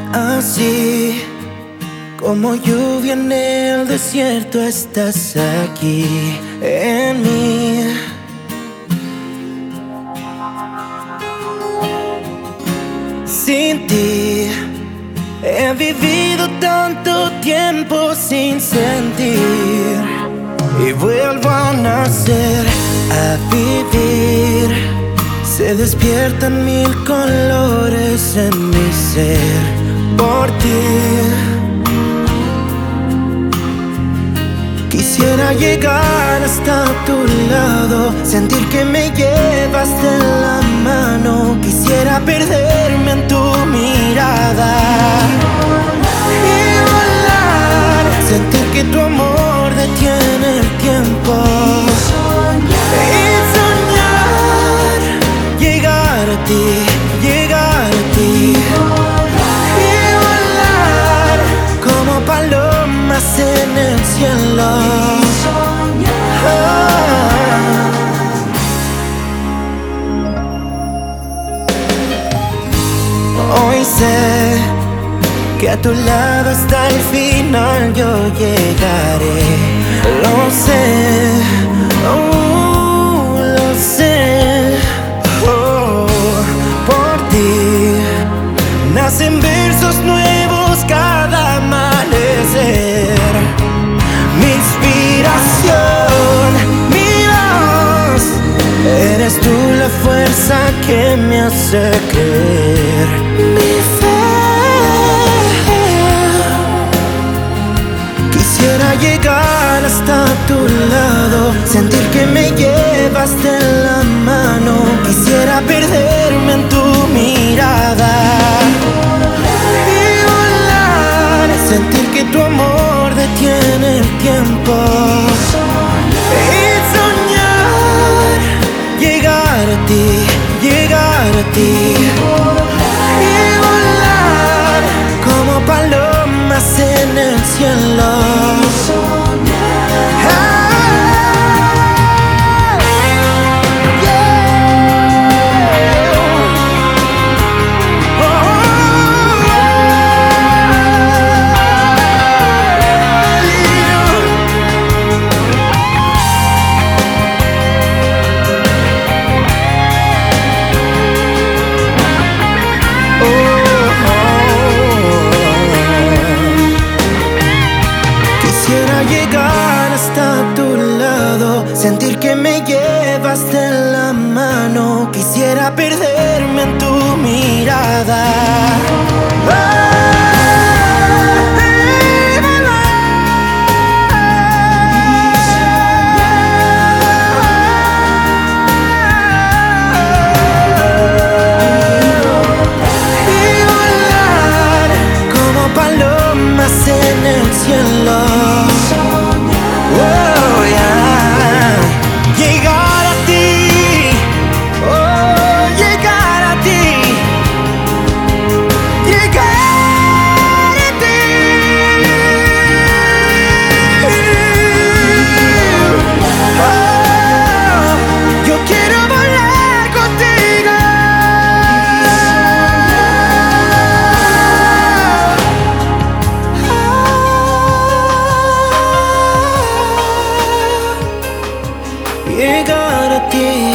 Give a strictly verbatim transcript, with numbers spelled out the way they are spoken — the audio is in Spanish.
Así como lluvia en el desierto, estás aquí en mí. Sin ti he vivido tanto tiempo sin sentir, y vuelvo a nacer, a vivir. Se despiertan mil colores en mi ser por ti. Quisiera llegar hasta tu lado, sentir que me llevas de la mano. Quisiera perderme en tu mirada y volar, sentir que tu amor detiene el tiempo. Y soñar, llegar a ti, llegar a ti. Y volar como palomas en el cielo. Hoy sé que a tu lado hasta el final yo llegaré. Lo sé, oh, lo sé. Oh, por ti nacen versos nuevos cada amanecer. Mi inspiración, mi voz, eres tú la fuerza que me hace creer. Mi fe, quisiera llegar hasta tu lado, sentir que me llevas de la mano. Quisiera perderme en tu mirada y volar, sentir que tu amor detiene el tiempo. Y soñar, llegar a ti, llegar a ti. Y volar como palomas en el cielo. Llegar hasta tu lado, sentir que me llevas de la mano. Quisiera perderme en tu mirada. Y volar como palomas en el cielo. Oh, yeah. Llegar a ti, oh, llegar a ti, llegar a ti. Oh, yo quiero volar contigo. Llegar a ti.